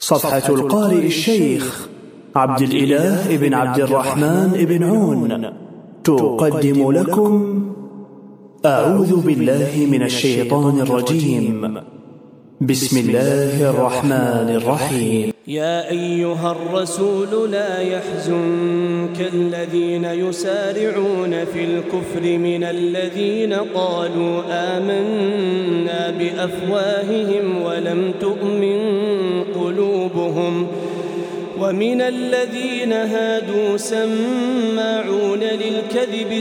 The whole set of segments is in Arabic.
صفحة القارئ الشيخ عبد الإله بن عبد الرحمن بن عون تقدم لكم أعوذ بالله من الشيطان الرجيم. بسم الله الرحمن الرحيم. يا أيها الرسول لا يحزنك الذين يسارعون في الكفر من الذين قالوا آمنا بأفواههم ولم تؤمن قلوبهم ومن الذين هادوا سماعون للكذب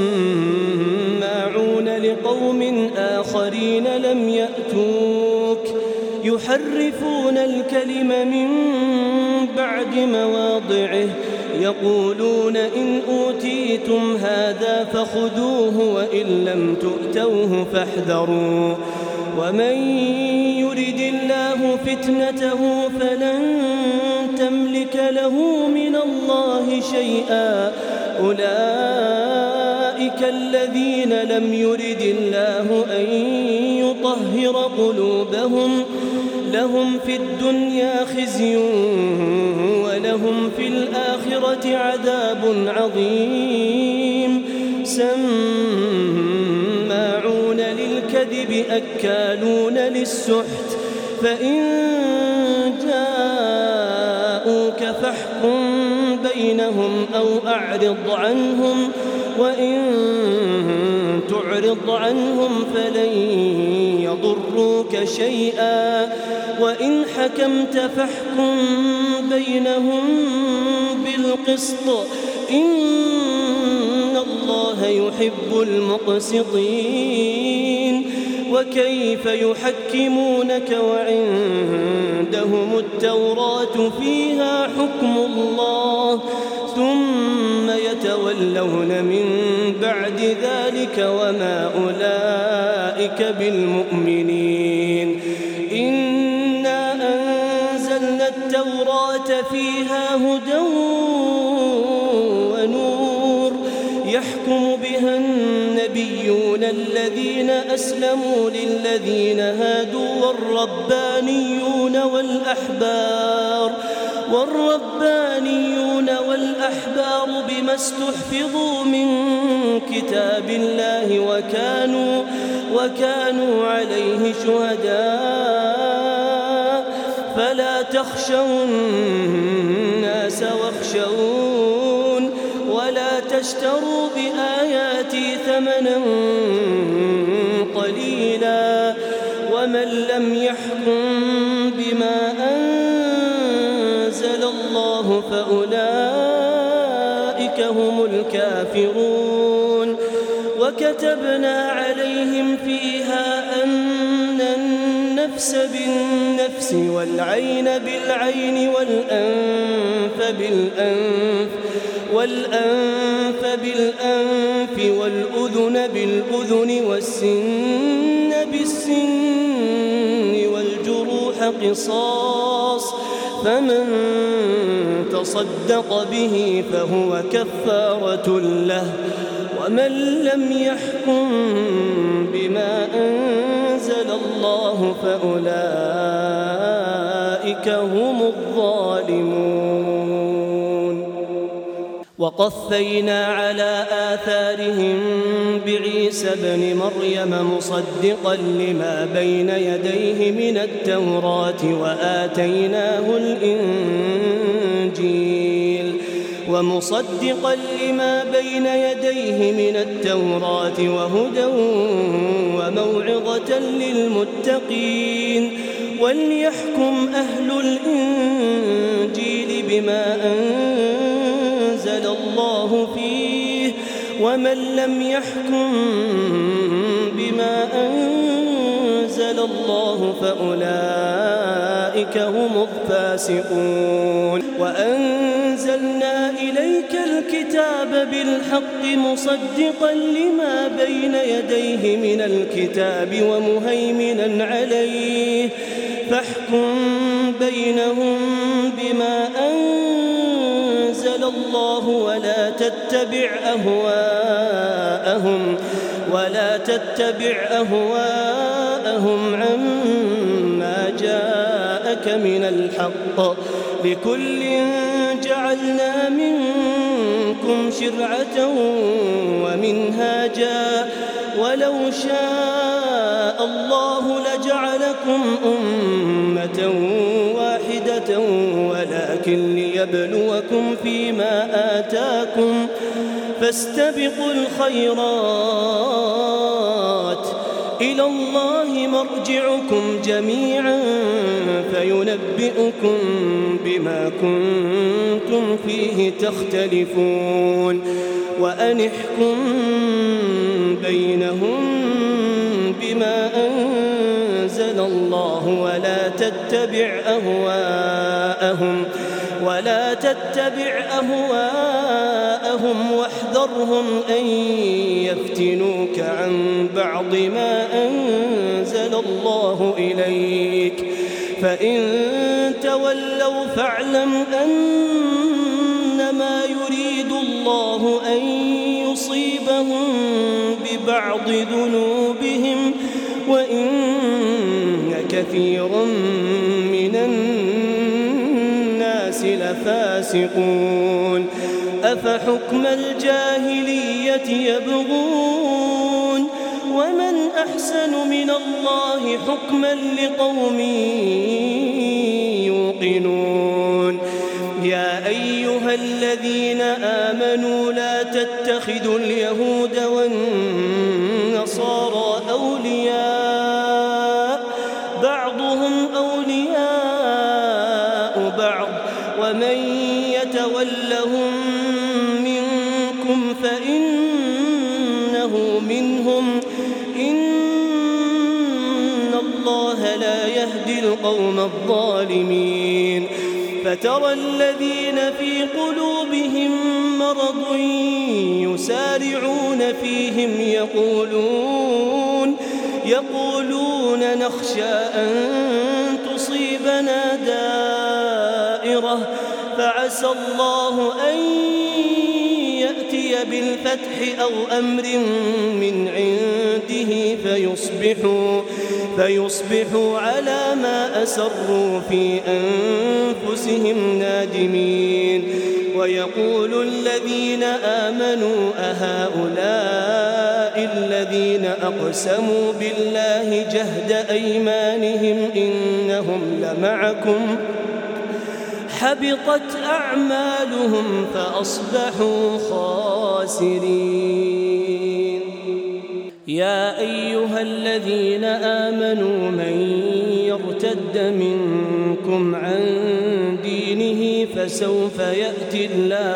سماعون لقوم آخرين لم يأتوك يحرفون الكلم من بعد مواضعه يقولون إن أوتيتم هذا فخذوه وإن لم تؤتوه فاحذروا ومن يرد الله فتنته فلن تملك له من الله شيئا أولئك الذين لم يرد الله أن يطهر قلوبهم لهم في الدنيا خزي ولهم في الآخرة عذاب عظيم سماعون للكذب أكالون للسحت فإن جاءوك فاحكم بينهم أو أعرض عنهم وإن تعرض عنهم فلن يضروك شيئا وإن حكمت فاحكم بينهم بالقسط إن الله يحب المقسطين وكيف يحكمونك وعندهم التوراة فيها حكم الله ثم يتولون من بعد ذلك وما أولئك بالمؤمنين إنا أنزلنا التوراة فيها هدى ونور يحكم بها النبيون الذين أسلموا للذين هادوا والربانيون والأحبار بما استحفظوا من كتاب الله وكانوا عليه شهداء فلا تخشوا الناس واخشون ولا تشتروا بآياتي ثمنا قليلا ومن لم يحكم بما أنزل الله فأولئك هم الكافرون وكتبنا عليهم فيها أن النفس بالنفس والعين بالعين والأنف بالأنف والأذن بالأذن والسن بالسن والجروح قصاص فمن تصدق به فهو كفارة له ومن لم يحكم بما أنزل الله فأولئك هم الظالمون. وقفينا على آثارهم بعيسى ابن مريم مصدقا لما بين يديه من التوراة وآتيناه الإنجيل ومصدقا لما بين يديه من التوراة وهدى وموعظة للمتقين وليحكم أهل الإنجيل بما أنزل الله فيه ومن لم يحكم بما أنزل الله فأولئك هم الفاسقون. وأنزلنا إليك الكتاب بالحق مصدقا لما بين يديه من الكتاب ومهيمنا عليه فاحكم بينهم بما أنزل الله ولا تتبع أهواءهم عما جاءك جاءك من الحق لكل جعلنا منكم شرعة ومنهاجا ولو شاء الله لجعلكم أمة واحدة ولكن ليبلوكم فيما آتاكم فاستبقوا الخيرات إلى الله مرجعكم جميعا فينبئكم بما كنتم فيه تختلفون وأن احكم بينهم بما أنزل الله ولا تتبع أهواءهم واحذرهم أن يفتنوك عن بعض ما أنزل الله إليك فإن تولوا فاعلم أنما يريد الله أن يصيبهم ببعض ذنوبهم وإن كثيرا من الناس لفاسقون أفحكم الجاهلية يبغون ومن أحسن من الله حكما لقوم يوقنون يا أيها الذين آمنوا لا تتخذوا اليهود والنصارى أولياء بعضهم أولياء بعض ومن يتولهم منكم فإنه منهم إن الله لا يهدي القوم الظالمين فترى الذين في قلوبهم مرض يسارعون فيهم يقولون نخشى أن تصيبنا دائرة فعسى الله أن يأتي بالفتح أو أمر من عنده فيصبحوا على ما أسروا في أنفسهم نادمين ويقول الذين آمنوا أهؤلاء الذين أقسموا بالله جهد أيمانهم إنهم لمعكم حبطت أعمالهم فأصبحوا خاسرين يا أيها الذين آمنوا من يرتد منكم عن دينه فسوف يأتي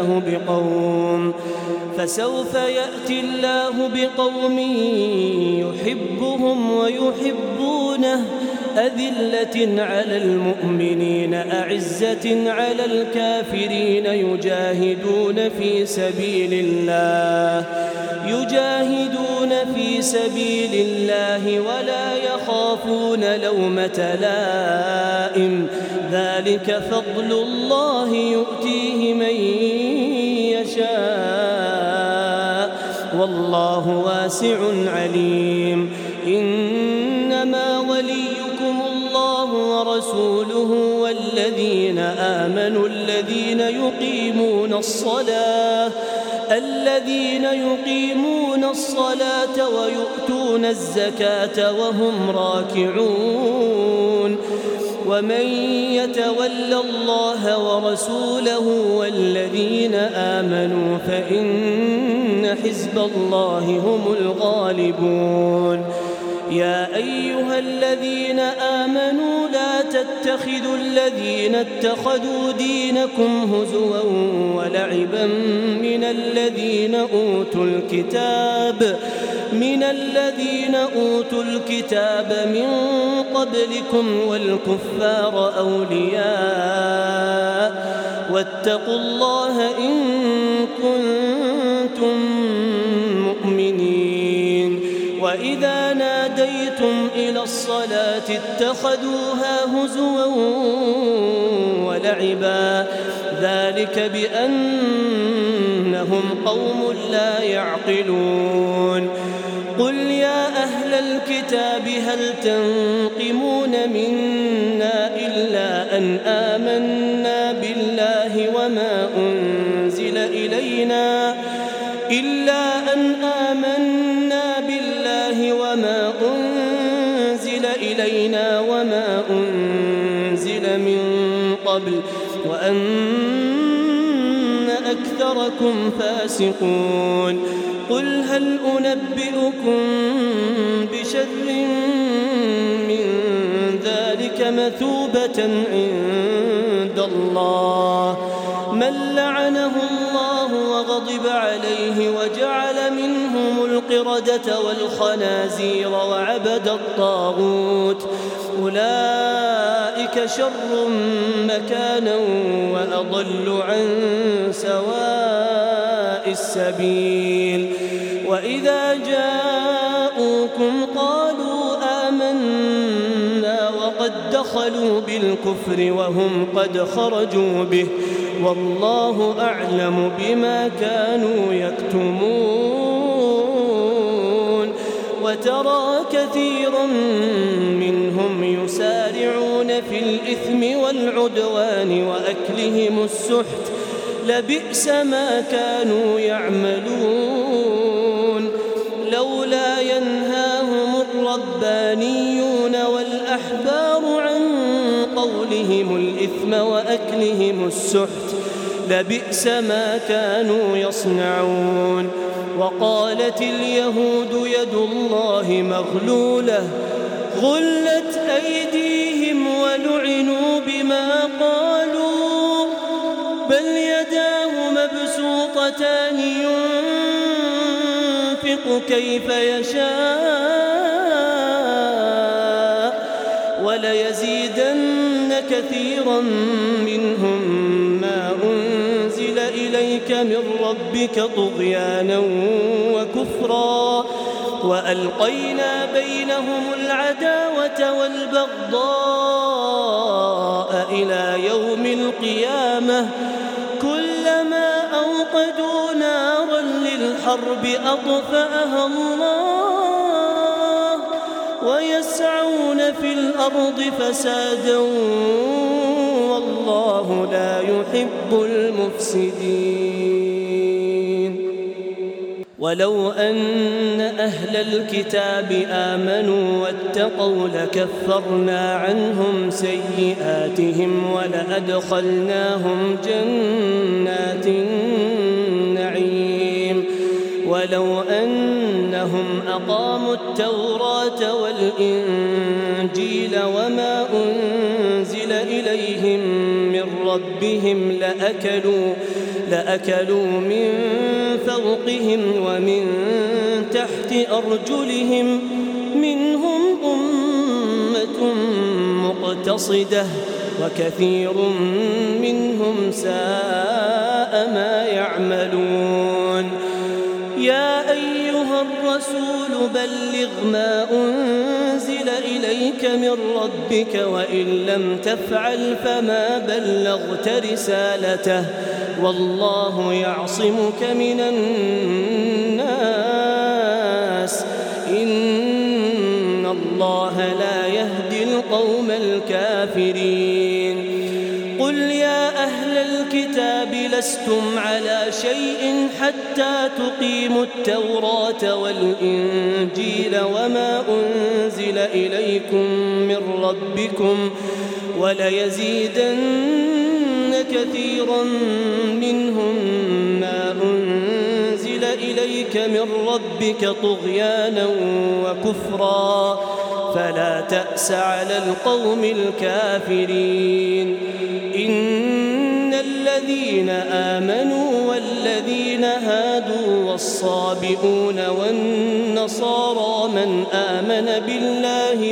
الله بقوم يحبهم ويحبونه أذلة على المؤمنين أعزة على الكافرين يجاهدون في سبيل الله ولا يخافون لومة لائم ذلك فضل الله يؤتيه من يشاء والله واسع عليم إنما وليكم الله ورسوله والذين آمنوا الذين يقيمون الصلاة ويؤتون الزكاة وهم راكعون ومن يتول الله ورسوله والذين آمنوا فإن حزب الله هم الغالبون يا أيها الذين آمنوا لا تتخذوا الذين اتخذوا دينكم هزوا ولعبا من الذين أوتوا الكتاب من قبلكم والكفار أولياء واتقوا الله إن كنتم مؤمنين وإذا ناديتم إلى الصلاة اتخذوها هزوا ولعبا ذلك بأنهم قوم لا يعقلون قل يا أهل الكتاب هل تنقمون منا إلا أن آمنا بالله وما أنزل إلينا وما أنزل من قبل وأن أكثركم فاسقون قل هل أنبئكم بشر من ذلك مثوبة عند الله من لعنه الله وغضب عليه وجعل منهم القردة والخنازير وعبد الطاغوت أولئك شر مكانا وأضل عن سواء السبيل وإذا جاءوكم قالوا آمنا وقد دخلوا بالكفر وهم قد خرجوا به والله أعلم بما كانوا يكتمون وترى كثيرا منهم يسارعون في الإثم والعدوان وأكلهم السحت لبئس ما كانوا يعملون لولا ينهاهم الربانيون والأحبار عن قولهم الإثم وأكلهم السحت لبئس ما كانوا يصنعون وقالت اليهود يد الله مغلولة غلت أيديهم ولعنوا بما قالوا بل يداه مبسوطتان ينفق كيف يشاء وليزيدن كثيرا منهم ما أنزل إليك من ربك طغيانا وكفرا وألقينا بينهم العداوة والبغضاء إلى يوم القيامة كلما أوقدوا نارا للحرب أطفأها الله ويسعون في الأرض فسادا والله لا يحب المفسدين ولو أن أهل الكتاب آمنوا واتقوا لكفرنا عنهم سيئاتهم ولأدخلناهم جنات النعيم ولو أنهم أقاموا التوراة والإنجيل وما أنزل إليهم من ربهم لأكلوا من فوقهم ومن تحت أرجلهم منهم أمة مقتصدة وكثير منهم ساء ما يعملون يا أيها الرسول بلغ ما أنزل إليك من ربك وإن لم تفعل فما بلغت رسالته والله يعصمك من الناس إن الله لا يهدي القوم الكافرين قل يا أهل الكتاب لستم على شيء حتى تقيموا التوراة والإنجيل وما أنزل إليكم من ربكم وليزيدن كثيرا منهم ما أنزل إليك من ربك طغيانا وكفرا فلا تأس على القوم الكافرين إن الذين آمنوا والذين هادوا والصابئون والنصارى من آمن بالله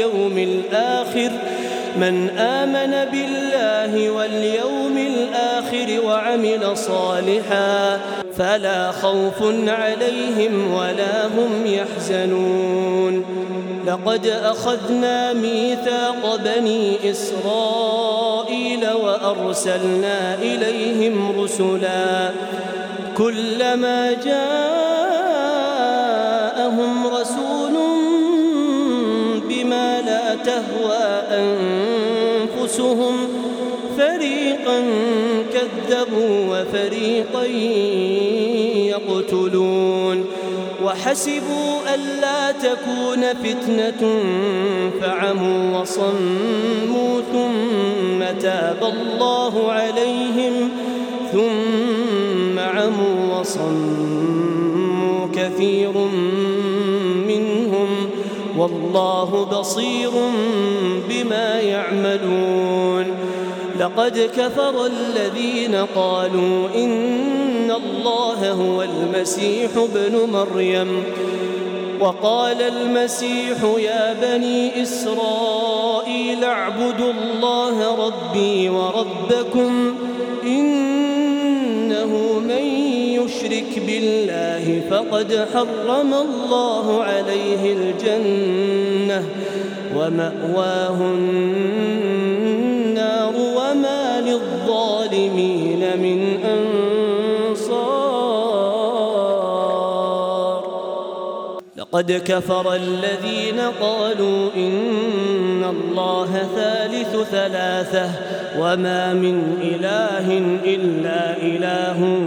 واليوم الآخر وعمل صالحا فلا خوف عليهم ولا هم يحزنون لقد أخذنا ميثاق بني إسرائيل وأرسلنا إليهم رسلا كلما جاءهم رسول بما لا تهوى أنفسهم فريقا كذبوا وفريقا يقتلون وحسبوا ألا تكون فتنة فعموا وصموا ثم تاب الله عليهم ثم عموا وصموا كثير منهم والله بصير بما يعملون لقد كفر الذين قالوا إن الله هو المسيح ابن مريم وقال المسيح يا بني إسرائيل اعبدوا الله ربي وربكم إنه من يشرك بالله فقد حرم الله عليه الجنة ومأواه النار وما للظالمين من أنصار لقد كفر الذين قالوا إن الله ثالث ثلاثة وما من إله إلا إله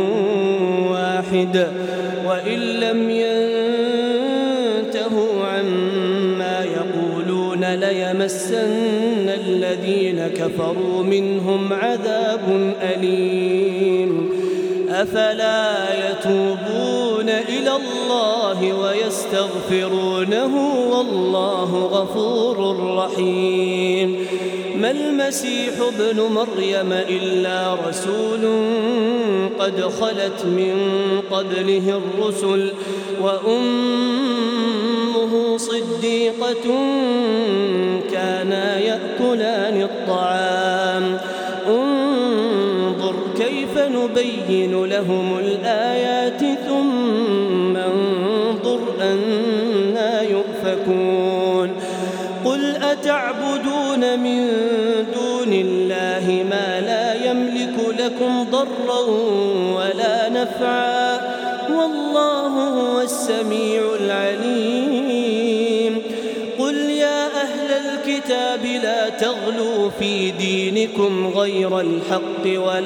واحد وإن لم ينتهوا عما يقولون ليمسن الذين كفروا منهم عذاب أليم أفلا يتوبون إلى الله ويستغفرونه والله غفور رحيم ما المسيح ابن مريم إلا رسول قد خلت من قبله الرسل وأمه صديقة كانا يأكلان الطعام انظر كيف نبين لهم الآيات ثم انظر أنى يؤفكون قل أتعبدون من دون الله ما لا يملك لكم ضرا ولا نفعا والله هو السميع العليم قل يا أهل الكتاب لا تغلوا في دينكم غير الحق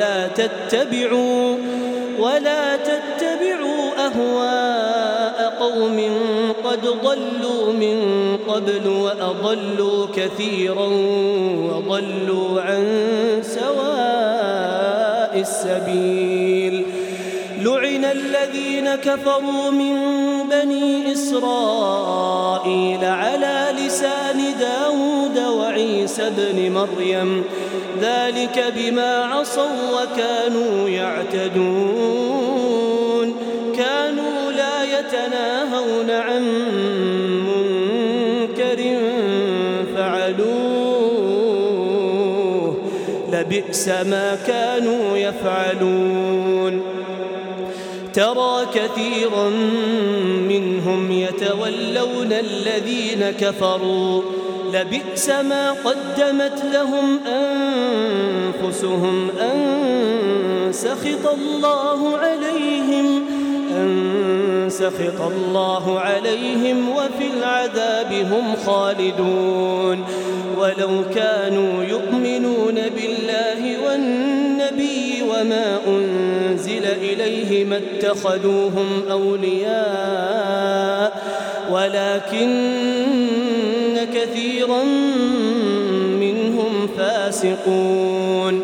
ولا تتبعوا أهواء قوم قد ضلوا من قبل وأضلوا كثيرا وضلوا عن سواء السبيل لعن الذين كفروا من بني إسرائيل على لسان داود وعيسى بن مريم ذلك بما عصوا وكانوا يعتدون كانوا لا يتناهون عن منكر فعلوه لبئس ما كانوا يفعلون ترى كثيرا منهم يتولون الذين كفروا لبئس ما قدمت لهم أنفسهم أن سخط الله عليهم وفي العذاب هم خالدون ولو كانوا يؤمنون بالله والنبي وما أنزل إليه ما اتخذوهم أولياء ولكن كثيرا منهم فاسقون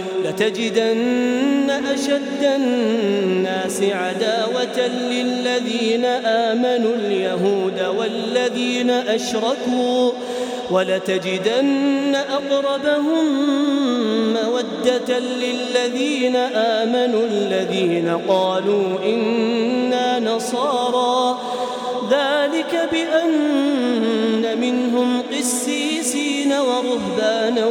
لتجدن أشد الناس عداوة للذين آمنوا اليهود والذين أشركوا ولتجدن أقربهم مودة للذين آمنوا الذين قالوا إنا نصارى ذلك بأن منهم قسيسين ورهبانا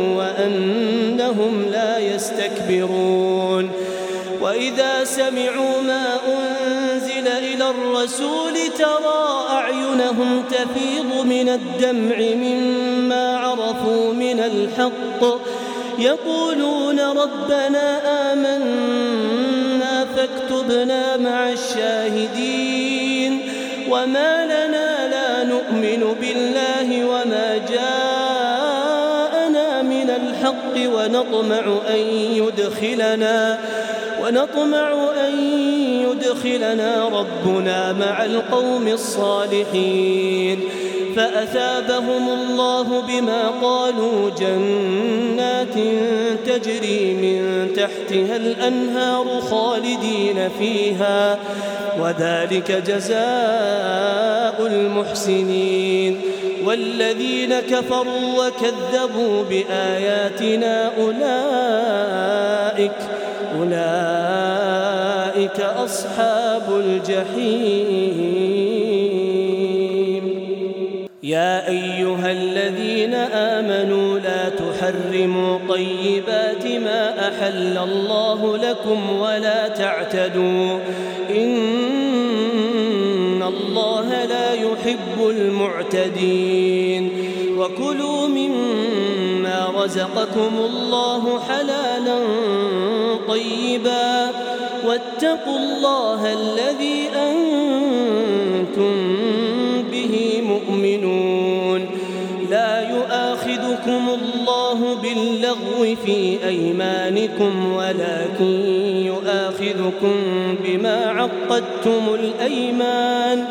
وأنهم لا يستكبرون وإذا سمعوا ما أنزل إلى الرسول ترى أعينهم تفيض من الدمع مما عرفوا من الحق يقولون ربنا آمنا فاكتبنا مع الشاهدين وما لنا لا نؤمن بالله وما جاءنا من ونطمع أن يدخلنا ربنا مع القوم الصالحين. فأثابهم الله بما قالوا جنات تجري من تحتها الأنهار خالدين فيها، وذلك جزاء المحسنين. والذين كفروا وكذبوا بآياتنا أولئك أصحاب الجحيم. يا أيها الذين آمنوا لا تحرموا طيبات ما أحل الله لكم ولا تعتدوا، إن الله لا يحب المعتدين. وكلوا مما رزقكم الله حلالا طيبا، واتقوا الله الذي أنتم به مؤمنون. لا يؤاخذكم الله باللغو في أيمانكم، ولكن يؤاخذكم بما عقدتم الأيمان،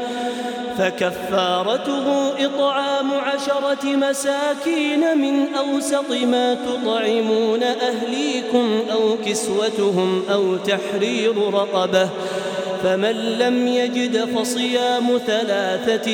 فكفارته إطعام 10 مساكين من أوسط ما تطعمون أهليكم أو كسوتهم أو تحرير رقبة، فمن لم يجد فصيام 3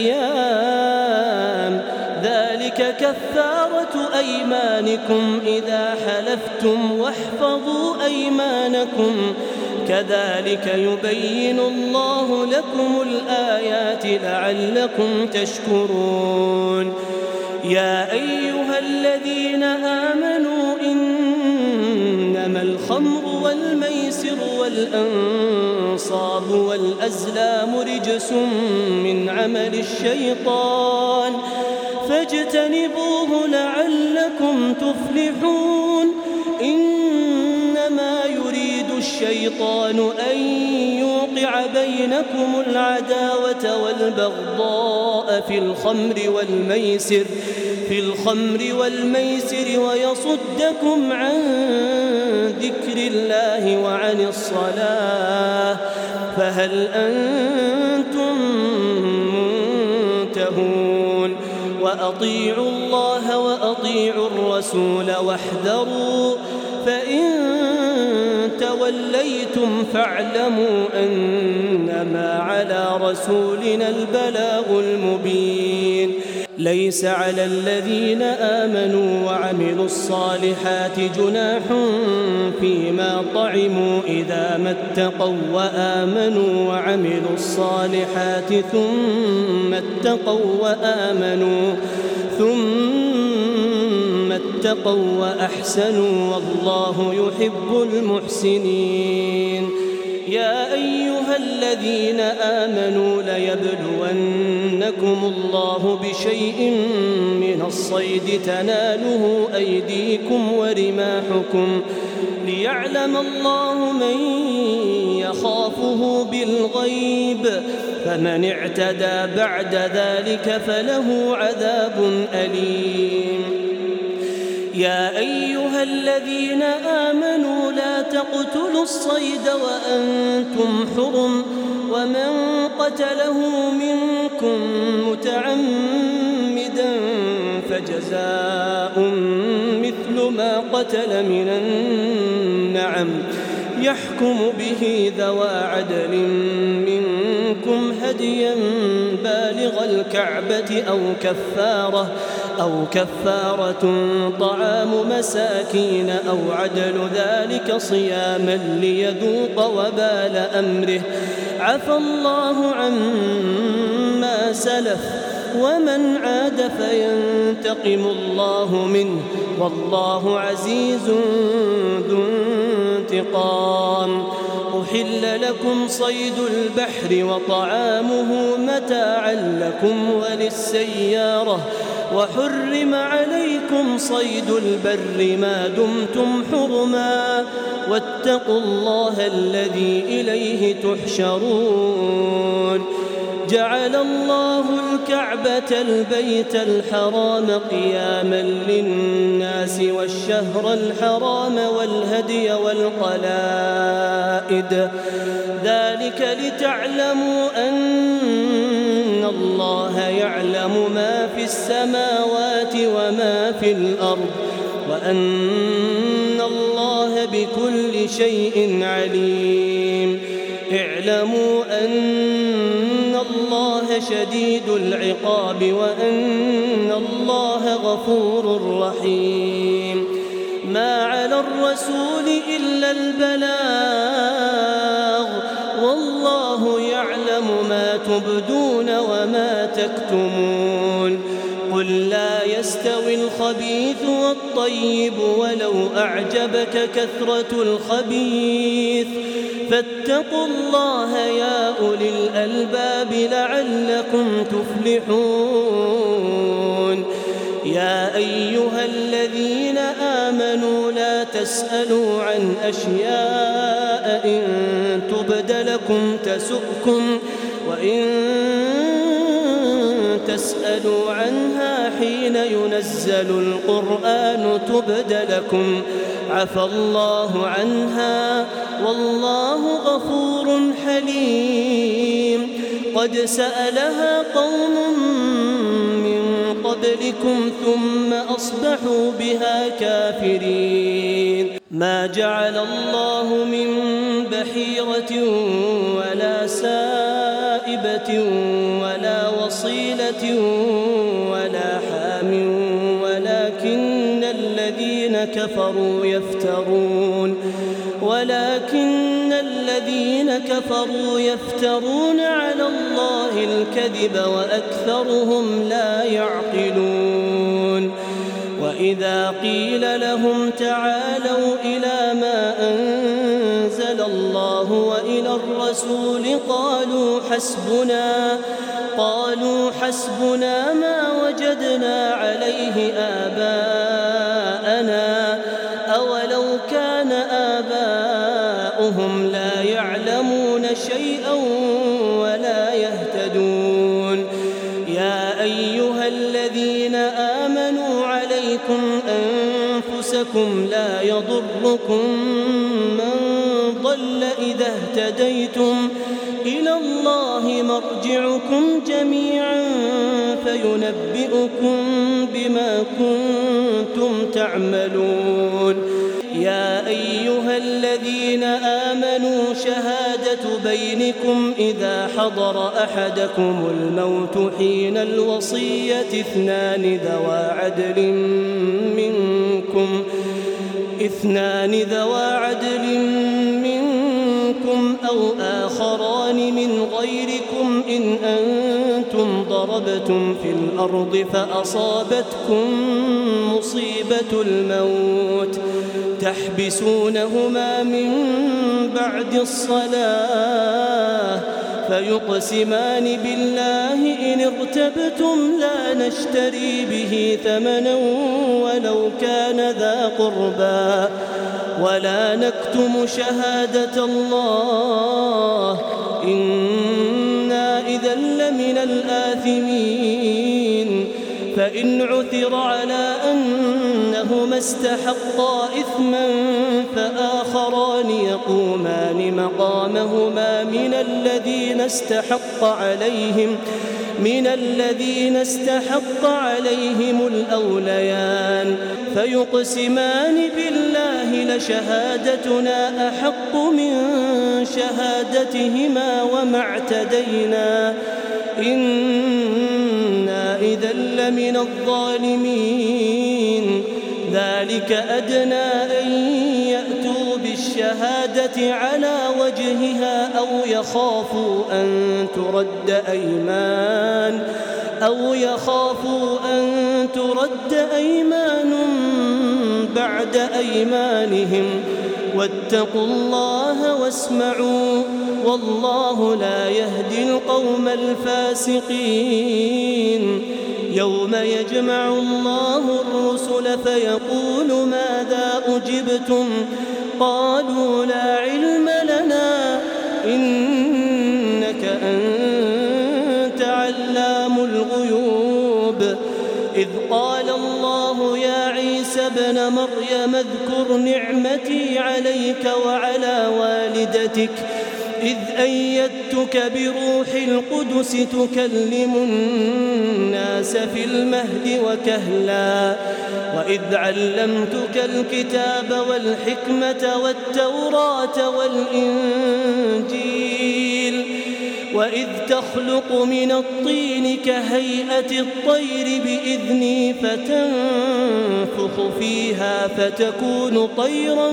أيام، ذلك كفارة أيمانكم إذا حلفتم، واحفظوا أيمانكم، كذلك يبين الله لكم الآيات لعلكم تشكرون. يا أيها الذين آمنوا إنما الخمر والميسر والأنصاب والأزلام رجس من عمل الشيطان فاجتنبوه لعلكم تفلحون. إنما يريد الشيطان أن يوقع بينكم العداوة والبغضاء في الخمر والميسر ويصدكم عن ذكر الله وعن الصلاة، فهل أنتم منتهون؟ وأطيعوا الله وأطيعوا الرسول واحذروا، فإن توليتم فاعلموا أنما على رسولنا البلاغ المبين. ليس على الذين آمنوا وعملوا الصالحات جناح فيما طعموا إذا ما اتقوا وآمنوا وعملوا الصالحات ثم اتقوا وأحسنوا، والله يحب المحسنين. يا أيها الذين آمنوا ليبلونكم الله بشيء من الصيد تناله أيديكم ورماحكم، ليعلم الله من يخافه بالغيب، فمن اعتدى بعد ذلك فله عذاب أليم. يا أيها الذين آمنوا لا تقتلوا الصيد وأنتم حرم، ومن قتله منكم متعمدا فجزاء مثل ما قتل من النعم، يحكم به ذوى عدل منكم هديا بالغ الكعبة أو كفارة طعام مساكين أو عدل ذلك صياما ليذوق وبال أمره، عفى الله عما سلف، ومن عاد فينتقم الله منه، والله عزيز ذو انتقام. أحل لكم صيد البحر وطعامه متاعا لكم وللسيارة، وحرم عليكم صيد البر ما دمتم حرما، واتقوا الله الذي إليه تحشرون. جعل الله الكعبة البيت الحرام قياما للناس والشهر الحرام والهدي والقلائد ذلك لتعلموا أن الله يعلم ما في السماوات وما في الأرض وأن الله بكل شيء عليم اعلموا أن الله شديد العقاب وأن الله غفور رحيم ما على الرسول إلا البلاغ والله يعلم ما تبدون وما تكتمون قل لا يستوي الخبيث والطيب ولو أعجبك كثرة الخبيث فاتقوا الله يا أولي الألباب لعلكم تفلحون يا أيها الذين آمنوا لا تسألوا عن أشياء إن تبد لكم تسؤكم وإن تسألوا عنها حين ينزل القرآن تبد لكم عفى الله عنها والله غفور حليم قد سألها قوم من قبلكم ثم أصبحوا بها كافرين ما جعل الله من بحيرة ولا سائبة ولا وصيلة ولا حام ولكن الذين كفروا يفترون على الله الكذب وأكثرهم لا يعقلون وإذا قيل لهم تعالوا إلى ما أنزل الله وإلى الرسول قالوا حسبنا ما وجدنا عليه آباءنا أولو كان آباؤهم لا يعلمون شيئا ولا يهتدون يا أيها الذين آمنوا عليكم أنفسكم لا يضركم من ضل إذا اهتديتم إلى الله مرجعكم جميعا فينبئكم بما كنتم تعملون يا أيها الذين آمنوا شهادة بينكم إذا حضر أحدكم الموت حين الوصية اثنان ذوى عدل منكم أو آخران من غيركم إن أنتم ضربتم في الأرض فأصابتكم مصيبة الموت تحبسونهما من بعد الصلاة فيقسمان بالله إن ارتبتم لا نشتري به ثمنا ولو كان ذا قربى ولا نكتم شهادة الله إنا إذا لمن الآثمين فإن عثر على أنهما استحقا إثما فآخران يقومان مقامهما من الذين استحق عليهم الأوليان فيقسمان بالله لشهادتنا أحق من شهادتهما وما اعتدينا إنا إذا لمن الظالمين ذلك أدنى أن يأتوا بالشهادة على وجهها أو يخافوا أن ترد أيمان بعد أيمانهم واتقوا الله واسمعوا والله لا يهدي القوم الفاسقين يوم يجمع الله الرسل فيقول ماذا أجبتم قالوا لا علم لنا إنك أنت قال الله يا عيسى ابن مريم اذكر نعمتي عليك وعلى والدتك إذ أيدتك بروح القدس تكلم الناس في المهد وكهلا وإذ علمتك الكتاب والحكمة والتوراة والإنجيل وإذ تخلق من الطين كهيئة الطير بإذني فتنفخ فيها فتكون طيرا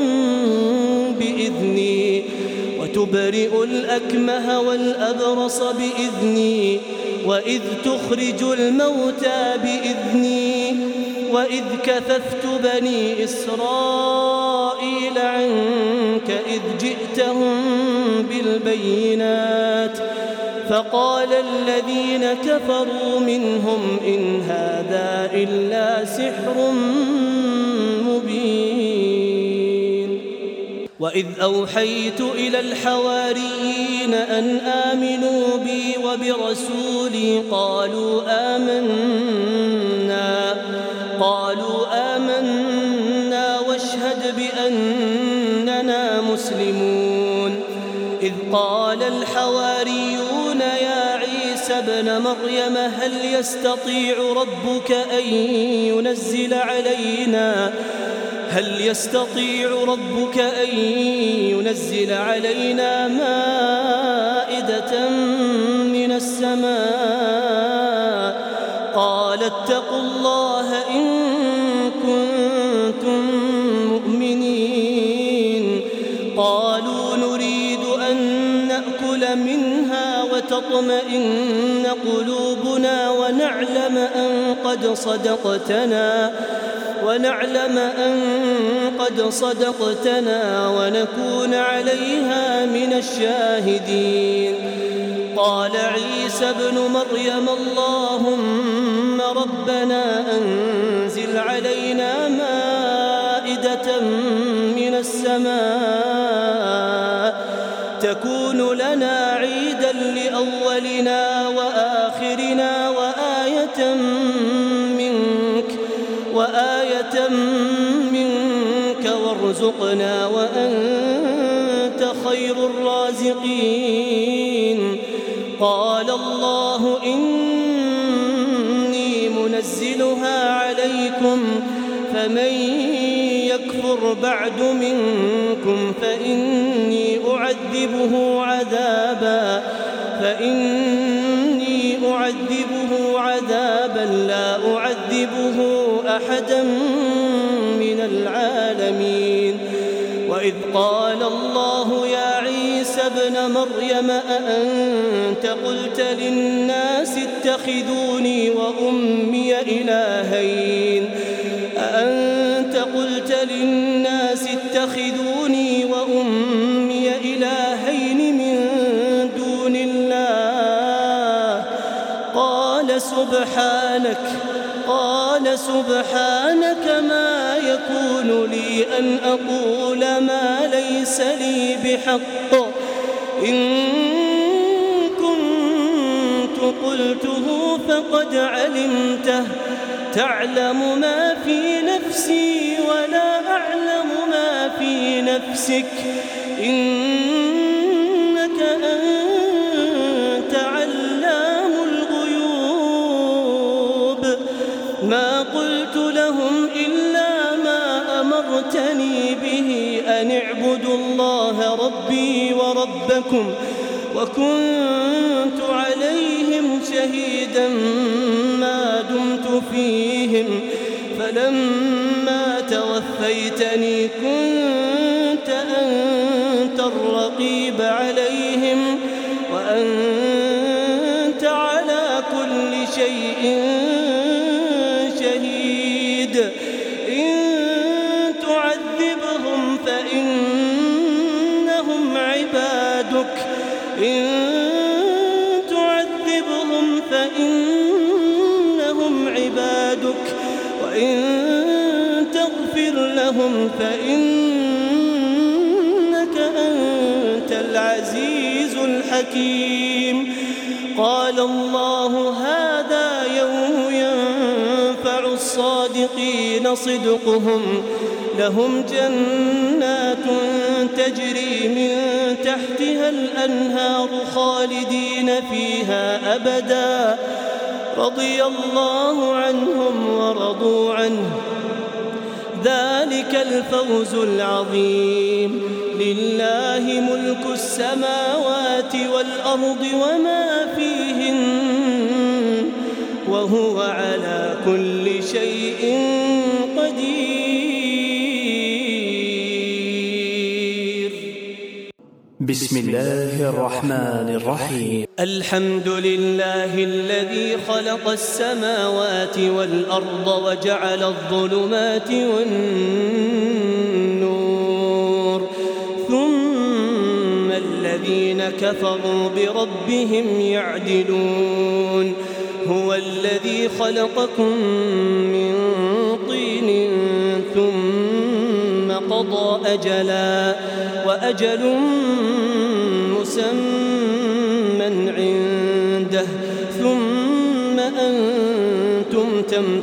بإذني وتبرئ الأكمه والأبرص بإذني وإذ تخرج الموتى بإذني وإذ كففت بني إسرائيل عنك إذ جئتهم بالبينات فقال الذين كفروا منهم إن هذا إلا سحر مبين وإذ أوحيت إلى الحواريين أن آمنوا بي وبرسولي قالوا آمنا واشهد بأننا مسلمون إذ قال الحواريون يا عيسى ابن مريم هل يستطيع ربك أن ينزل علينا مائدة من السماء قال اتقوا الله إن كنتم مؤمنين قالوا نريد أن نأكل منها وتطمئن قلوبنا ونعلم أن قد صدقتنا ونكون عليها من الشاهدين قال عيسى ابن مريم اللهم ربنا أنزل علينا مائدة من السماء تكون لنا عيدا لأولنا وآخرنا وآية منك وارزقنا وأنت خير الرازقين قال الله إني منزلها عليكم فمن يكفر بعد منكم فإني أعذبه عذابا لا أعذبه أحدا من العالمين وإذ قال الله يا عيسى ابن مريم أأنت قلت للناس اتخذوني وأمي إلهين من دون الله قال سبحانك ما يكون لي أن أقول ما ليس لي بحق إن كنت قلته فقد علمته تعلم ما في نفسي ولا أعلم ما في نفسك إنك أنت علام الغيوب ما قلت لهم إلا ما أمرتني به أن اعبدوا الله ربي وربكم وكنت عليهم شهيدا ما دمت فيهم فلما توفيتني كنت أنت الرقيب عليهم وأنت على كل شيء شهيد إن تعذبهم فإنهم عبادك وإن تغفر لهم فإنك أنت العزيز الحكيم قال الله هذا يوم ينفع صدقهم لهم جنات تجري من تحتها الأنهار خالدين فيها أبدا رضي الله عنهم ورضوا عنه ذلك الفوز العظيم لله ملك السماوات والأرض وما فيهن وهو على كل شيء قدير. بسم الله الرحمن الرحيم. الحمد لله الذي خلق السماوات والأرض وجعل الظلمات والنور ثم الذين كفروا بربهم يعدلون هو الذي خلقكم من طين ثم قضى أجلا وأجل مسمى عنده ثم أنتم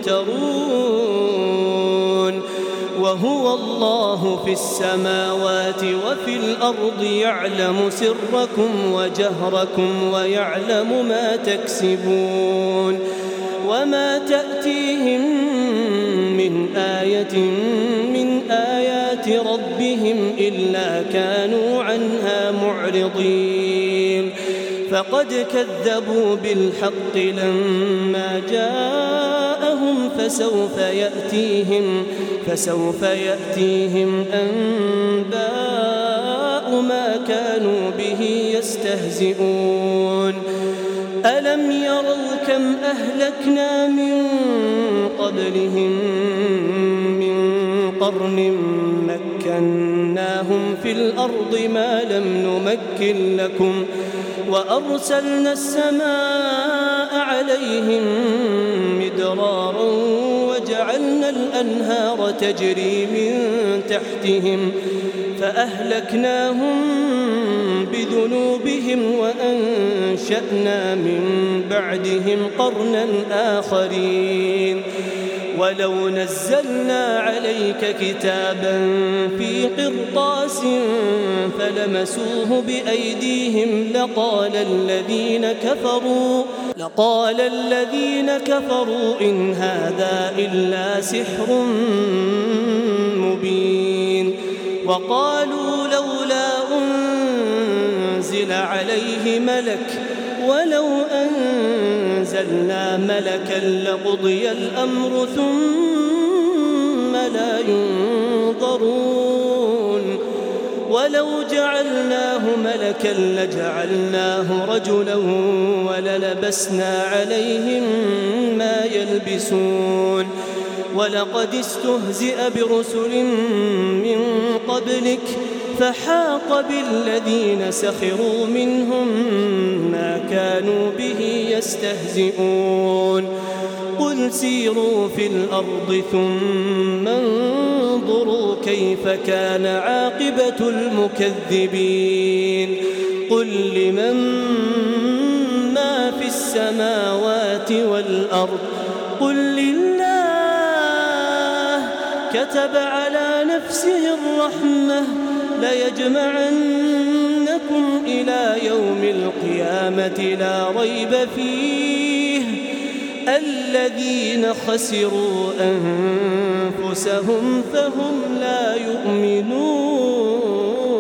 تمترون وهو الله في السماوات وفي الأرض يعلم سركم وجهركم ويعلم ما تكسبون وما تأتيهم من آية من آيات ربهم إلا كانوا عنها معرضين فقد كذبوا بالحق لما جاءهم فسوف يأتيهم أنباء ما كانوا به يستهزئون ألم يروا كم أهلكنا من قبلهم من قرن مكناهم في الأرض ما لم نمكن لكم وأرسلنا السماء عليهم مدرارا وجعلنا الأنهار تجري من تحتهم فأهلكناهم بذنوبهم وأنشأنا من بعدهم قرنا آخرين ولو نزلنا عليك كتابا في قرطاس فلمسوه بأيديهم لقال الذين كفروا إن هذا إلا سحر مبين وقالوا لولا أنزل عليه ملك ولو أنزلنا ملكا لقضي الأمر ثم لا ينظرون ولو جعلناه ملكا لجعلناه رجلا وللبسنا عليهم ما يلبسون ولقد استهزئ برسل من قبلك فحاق بالذين سخروا منهم ما كانوا به يستهزئون قل سيروا في الأرض ثم انظروا كيف كان عاقبة المكذبين قل لمن ما في السماوات والأرض قل لله كتب على نفسه الرحمة ليجمعنكم إلى يوم القيامة لا ريب فيه الذين خسروا أنفسهم فهم لا يؤمنون.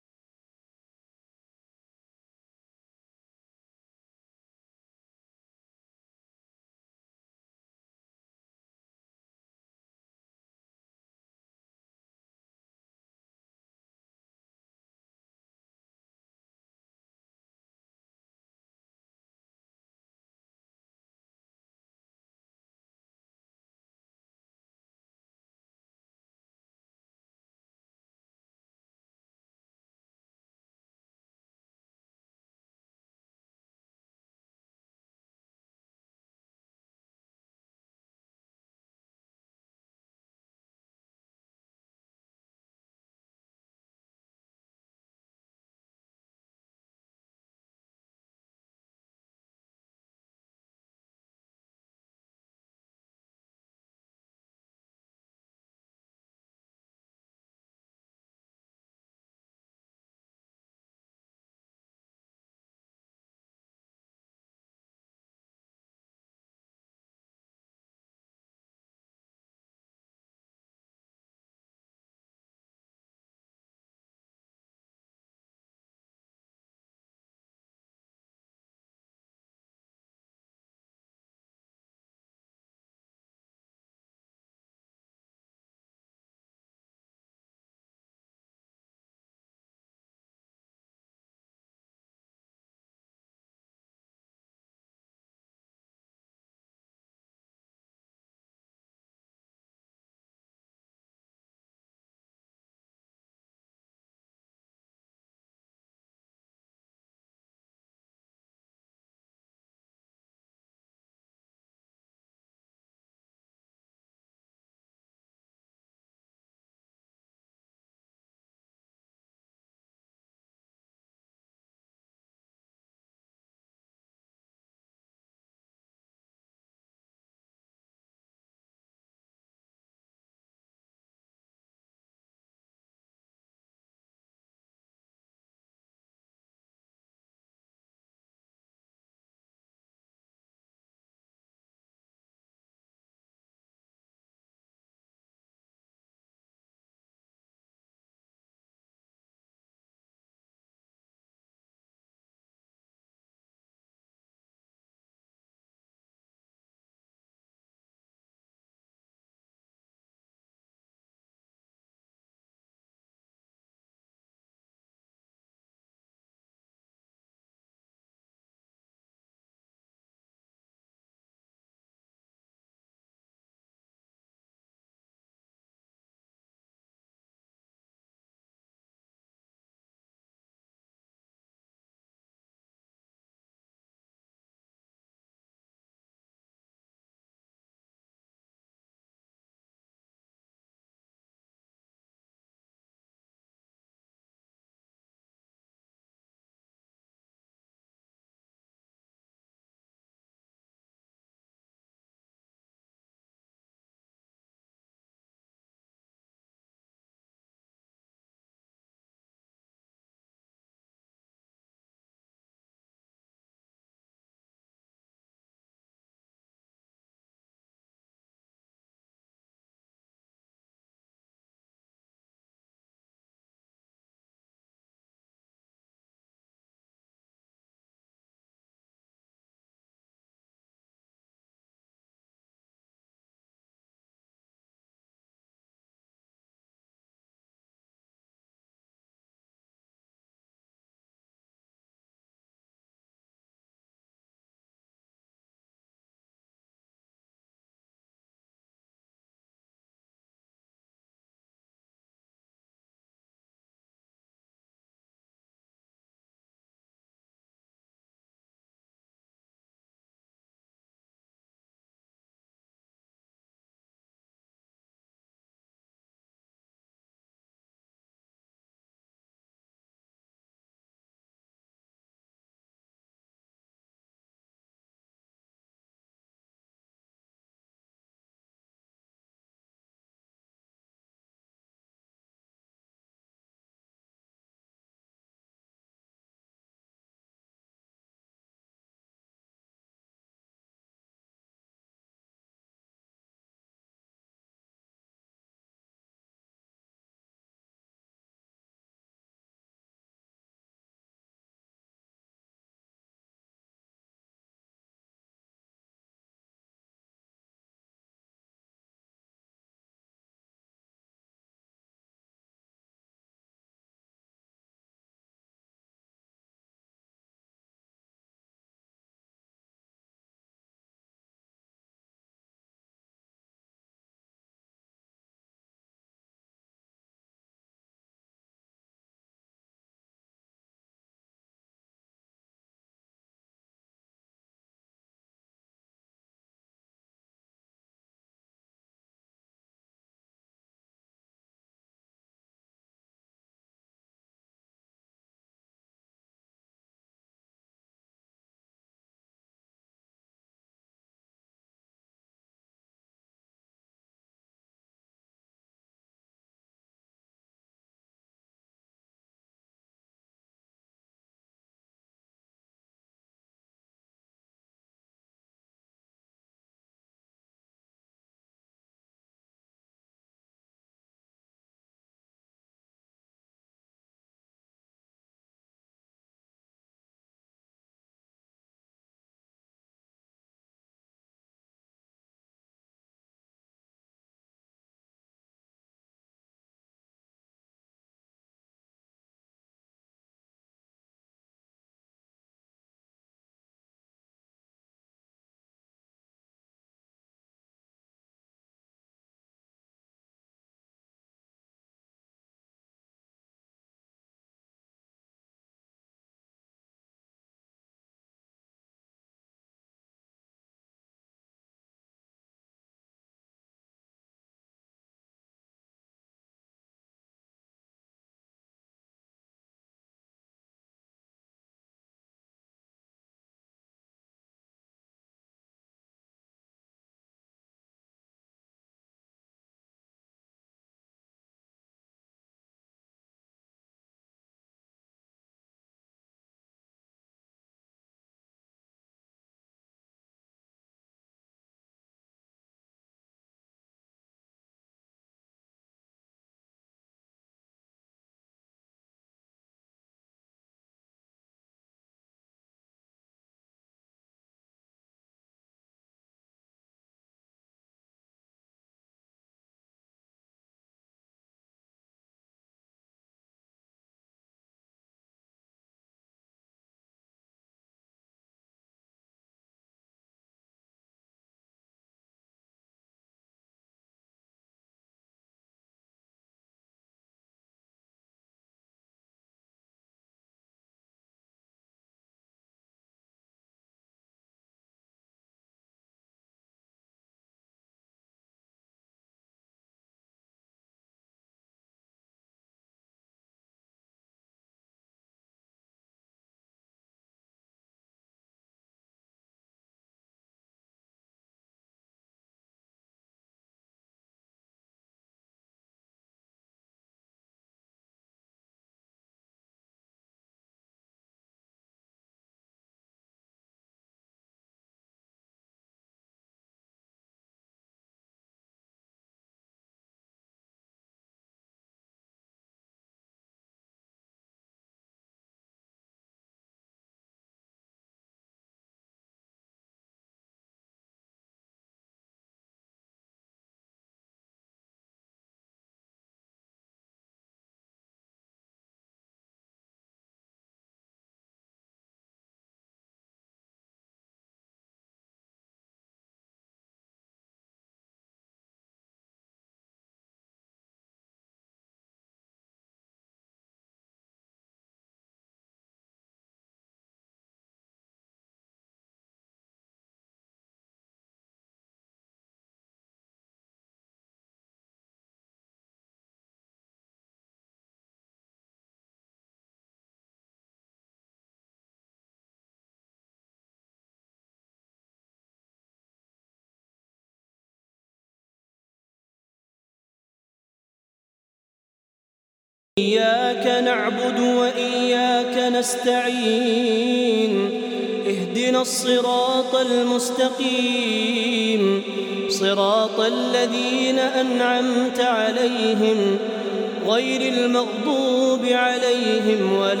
إياك نعبد وإياك نستعين اهدنا الصراط المستقيم صراط الذين أنعمت عليهم غير المغضوب عليهم ولا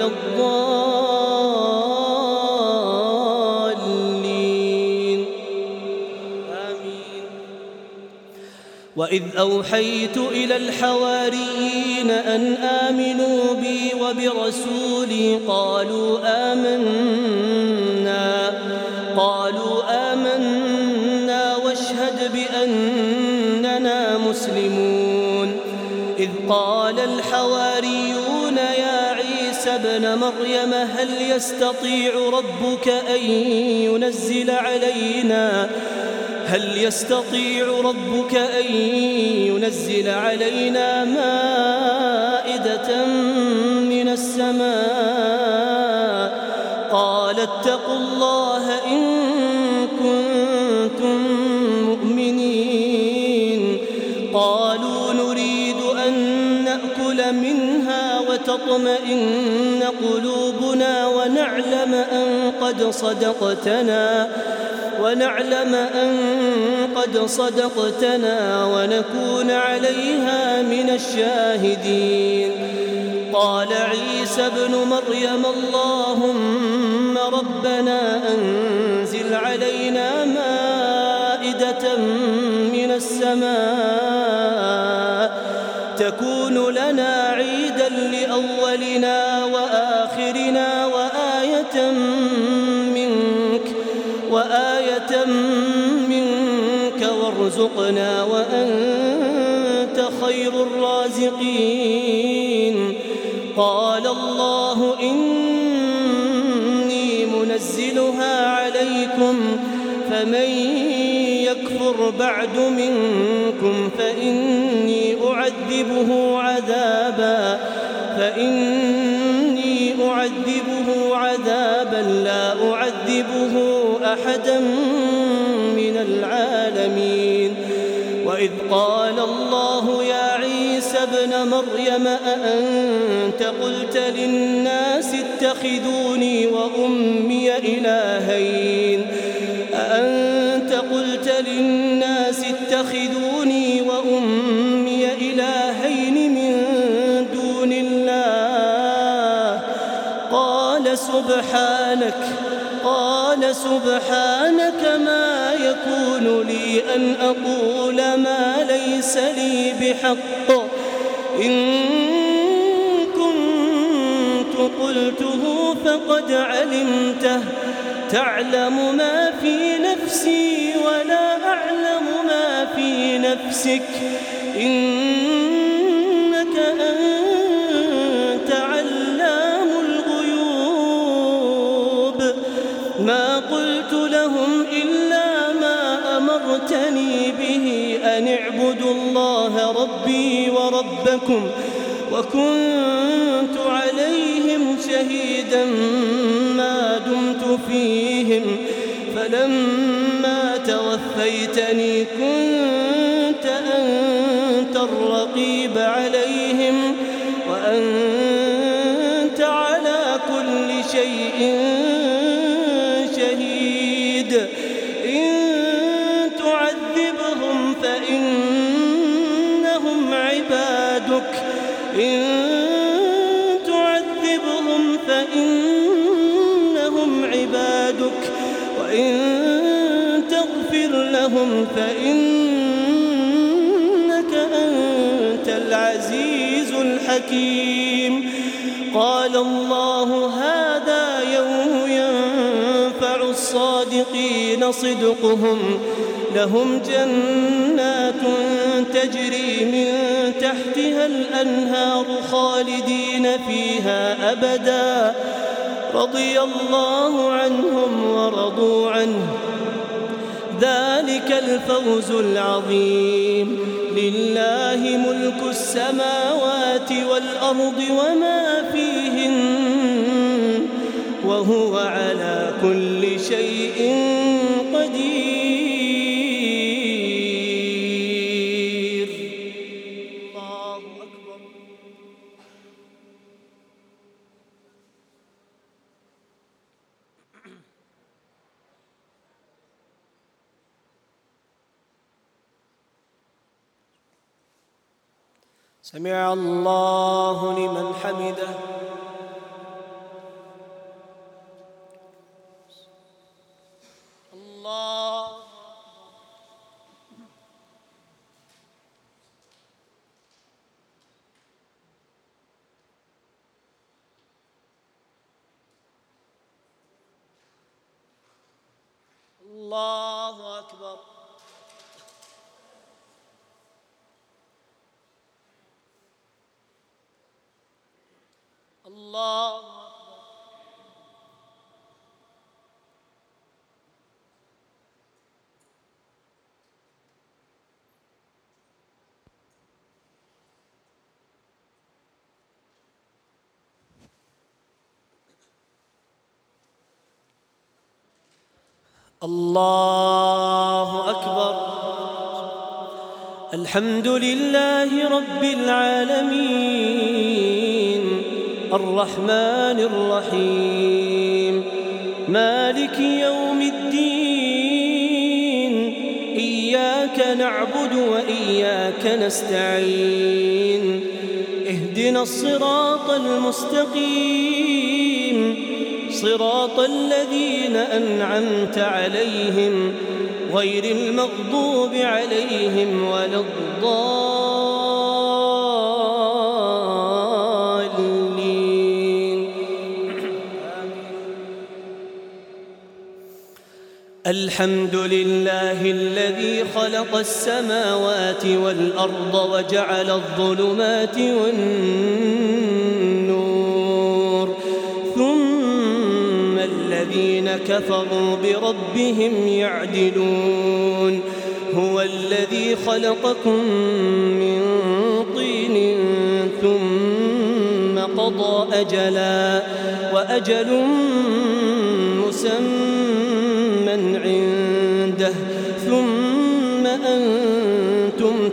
الضالين آمين. وإذ أوحيت إلى الحواريين أن آمنوا بي وبرسولي قالوا آمنا واشهد بأننا مسلمون. إذ قال الحواريون يا عيسى ابن مريم هل يستطيع ربك أن ينزل علينا مائدة من السماء قال اتقوا الله إن كنتم مؤمنين. قالوا نريد أن نأكل منها وتطمئن قلوبنا ونعلم أن قد صدقتنا ونكون عليها من الشاهدين. قال عيسى ابن مريم اللهم ربنا أنزل علينا مائدة من السماء تكون لنا عيدا لأولنا وآخرنا وآية منك وارزقنا وأنت خير الرازقين. قال الله إني منزلها عليكم فمن يكفر بعد منكم فإني أعذبه عذابا لا أعذبه أحدا من العالمين. وإذ قال الله يا عيسى ابن مريم أأنت قلت للناس اتخذوني وأمي إلهين من دون الله قال سبحانك ما يكون لي أن أقول ما ليس لي بحق إن كنت قلته فقد علمته تعلم ما في نفسي ولا أعلم ما في نفسك إنك أنت علام الغيوب. ما قلت لهم إلا ما أمرتني به أن اعبدوا الله ربي وربكم وكنت عليهم شهيدا ما دمت فيهم فلما توفيتني كنت أنت الرقيب عليهم وأنت على كل شيء شهيد. إن تعذبهم فإنهم عبادك وإن تغفر لهم فإنك أنت العزيز الحكيم. قال الله هذا يوم ينفع الصادقين صدقهم لهم جنات تجري من تحتها الأنهار خالدين فيها أبدا رضي الله عنهم ورضوا عنه ذلك الفوز العظيم. لله ملك السماوات والأرض وما فيهن وهو على كل شيء قدير. الله أكبر. سمع الله لمن حمده. الله الله أكبر. الله الله أكبر. الحمد لله رب العالمين الرحمن الرحيم مالك يوم الدين. إياك نعبد وإياك نستعين. اهدنا الصراط المستقيم صراط الذين أنعمت عليهم غير المغضوب عليهم ولا الضالين. الحمد لله الذي خلق السماوات والأرض وجعل الظلمات والنور ثم الذين كفروا بربهم يعدلون. هو الذي خلقكم من طين ثم قضى أجلا وأجل مسمى عنده ثم أنتم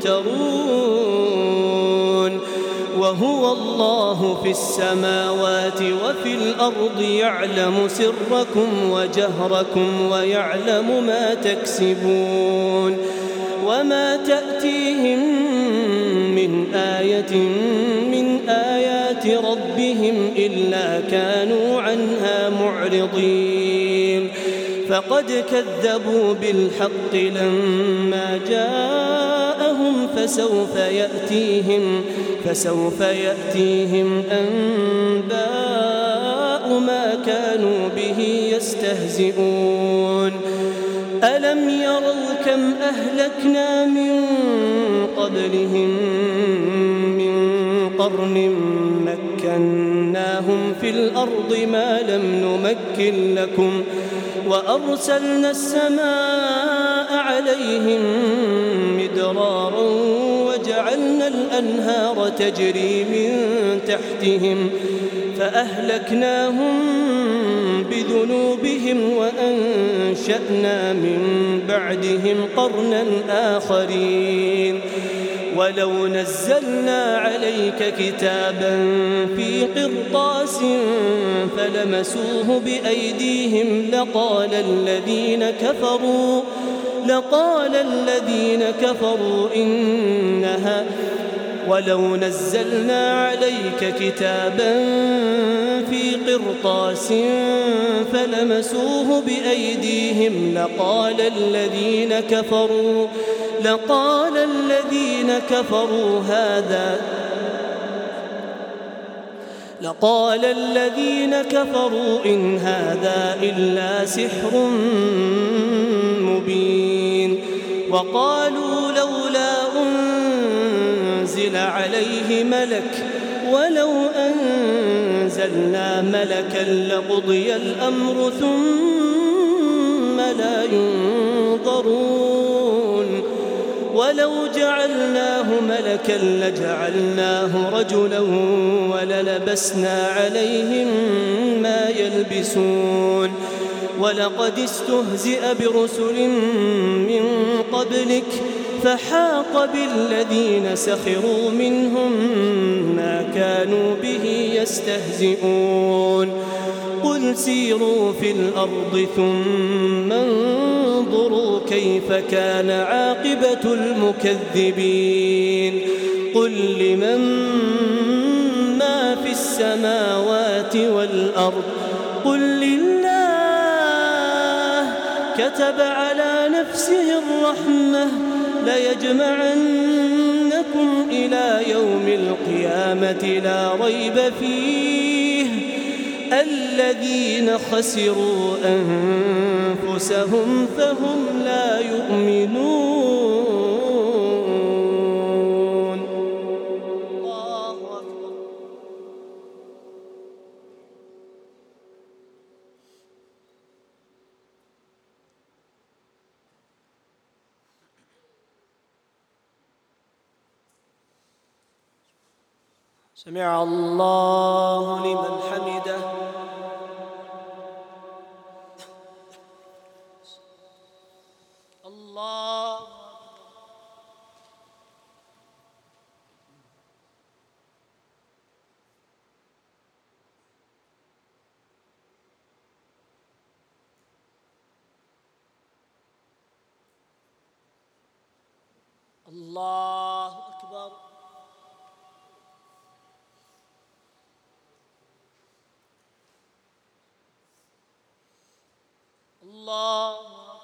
تمترون. وهو الله في السماوات وفي الأرض يعلم سركم وجهركم ويعلم ما تكسبون. وما تأتيهم من آية من آيات ربهم إلا كانوا عنها معرضين. فقد كذبوا بالحق لما جاءهم فسوف يأتيهم أنباء ما كانوا به يستهزئون. ألم يروا كم أهلكنا من قبلهم من قرن مكناهم في الأرض ما لم نمكن لكم وأرسلنا السماء عليهم مدرارا وجعلنا الأنهار تجري من تحتهم فأهلكناهم بذنوبهم وأنشأنا من بعدهم قرنا آخرين. ولو نزلنا عليك كتابا في قرطاس فلمسوه بأيديهم لقال الذين كفروا ولو نزلنا عليك كتابا في قرطاس فلمسوه بأيديهم لقال الذين كفروا إن هذا إلا سحر مبين. وقالوا لولا أنزل عليه ملك ولو أنزلنا ملكا لقضي الأمر ثم لا ينظرون. ولو جعلناه ملكا لجعلناه رجلا وللبسنا عليهم ما يلبسون. ولقد استهزئ برسل من قبلك فحاق بالذين سخروا منهم ما كانوا به يستهزئون. قل سيروا في الأرض ثم انظروا كيف كان عاقبة المكذبين. قل لمن ما في السماوات والأرض قل لله كتب على نفسه الرحمة ليجمعنكم إلى يوم القيامة لا ريب فيه الذين خسروا أنفسهم فهم لا يؤمنون. الله أكبر. سمع الله لمن حمده. الله الله أكبر. الله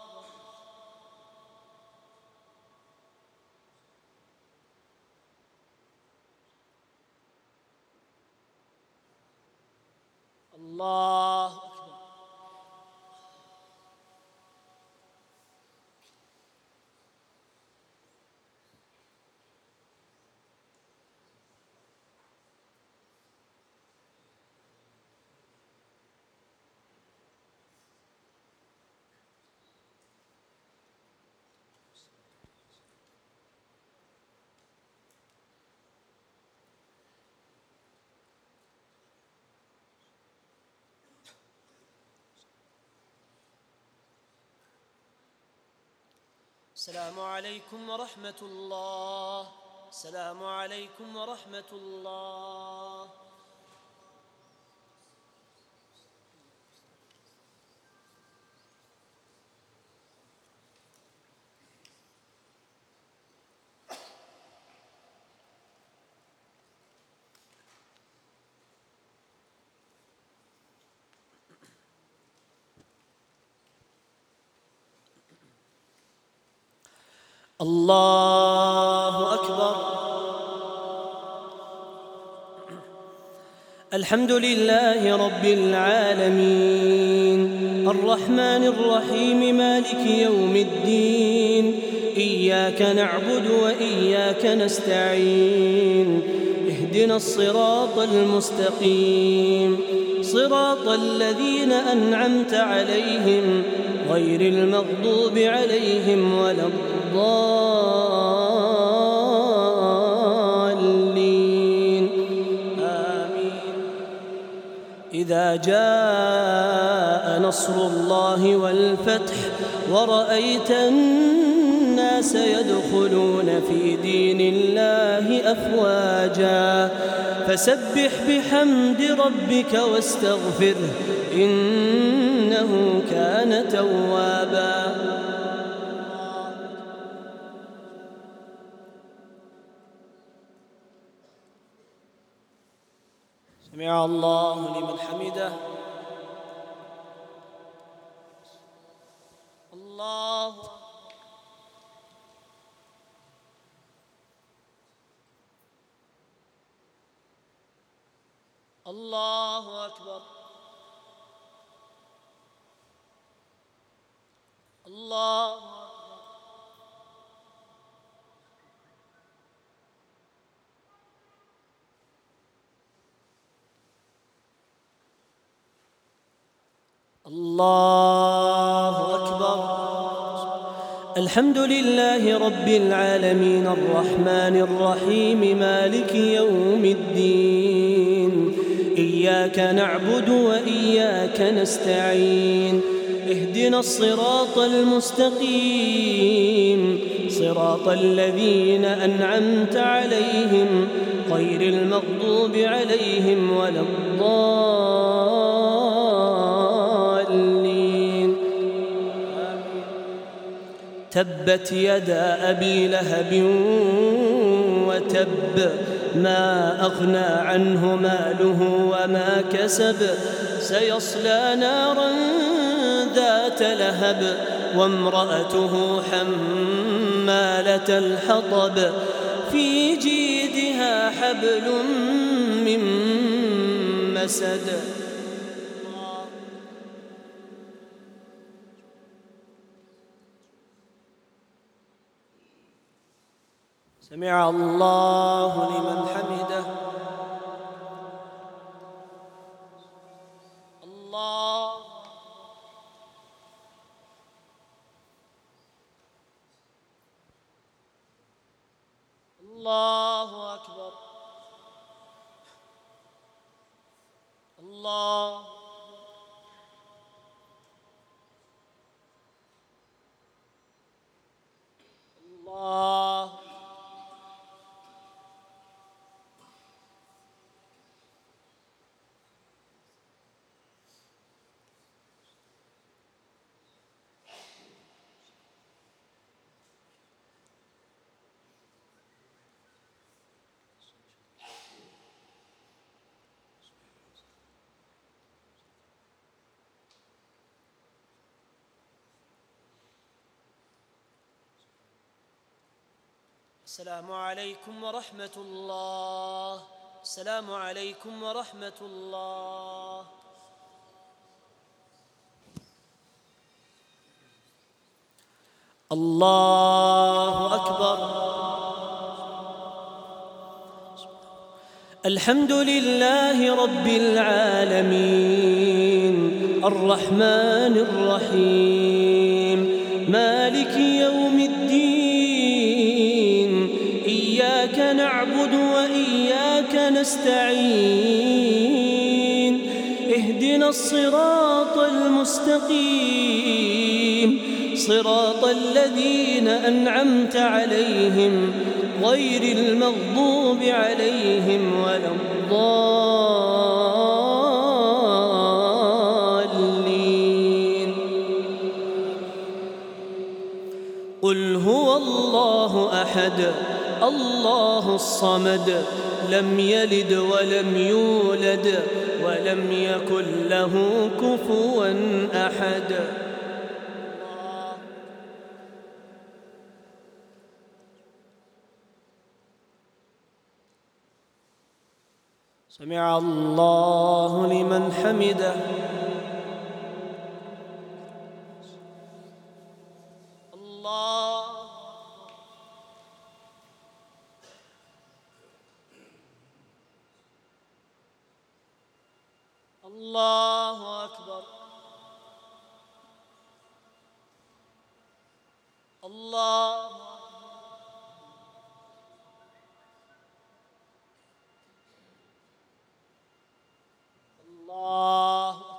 الله أكبر. السلام عليكم ورحمة الله. السلام عليكم ورحمة الله. الله أكبر. الحمد لله رب العالمين الرحمن الرحيم مالك يوم الدين إياك نعبد وإياك نستعين اهدنا الصراط المستقيم صراط الذين أنعمت عليهم غير المغضوب عليهم ولا الضالين آمين. إذا جاء نصر الله والفتح ورأيت الناس يدخلون في دين الله أفواجا فسبح بحمد ربك واستغفره إنه كان توابا. سمع الله لمن حمده. الله الله أكبر. الله الله أكبر. الحمد لله رب العالمين الرحمن الرحيم مالك يوم الدين إياك نعبد وإياك نستعين اهدنا الصراط المستقيم صراط الذين أنعمت عليهم غير المغضوب عليهم ولا الضالين. تبت يدا أبي لهب وتب ما أغنى عنه ماله وما كسب سيصلى نارا ذات لهب وامرأته حمالة الحطب في جيدها حبل من مسد. سمع الله لمن حمده. الله الله أكبر. الله الله. السلام عليكم ورحمة الله. السلام عليكم ورحمة الله. الله أكبر. الحمد لله رب العالمين الرحمن الرحيم مالك يوم الدين إياك نعبد وإياك نستعين اهدنا الصراط المستقيم صراط الذين أنعمت عليهم غير المغضوب عليهم ولا الضالين. قل هو الله أحد الله الصمد لم يلد ولم يولد ولم يكن له كفوا أحد. سمع الله لمن حمده. الله الله أكبر. الله الله أكبر.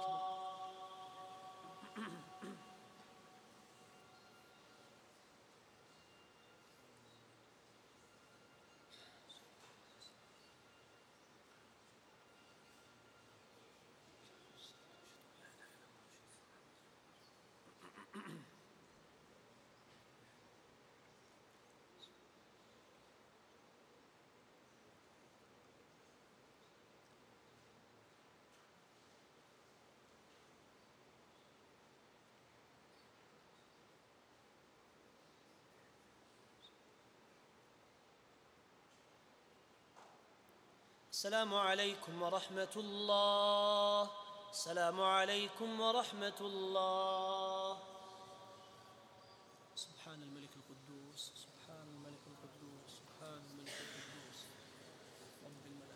السلام عليكم ورحمة الله. السلام عليكم ورحمة الله. سبحان الملك القدوس سبحان الملك القدوس سبحان الملك القدوس رب الملائكة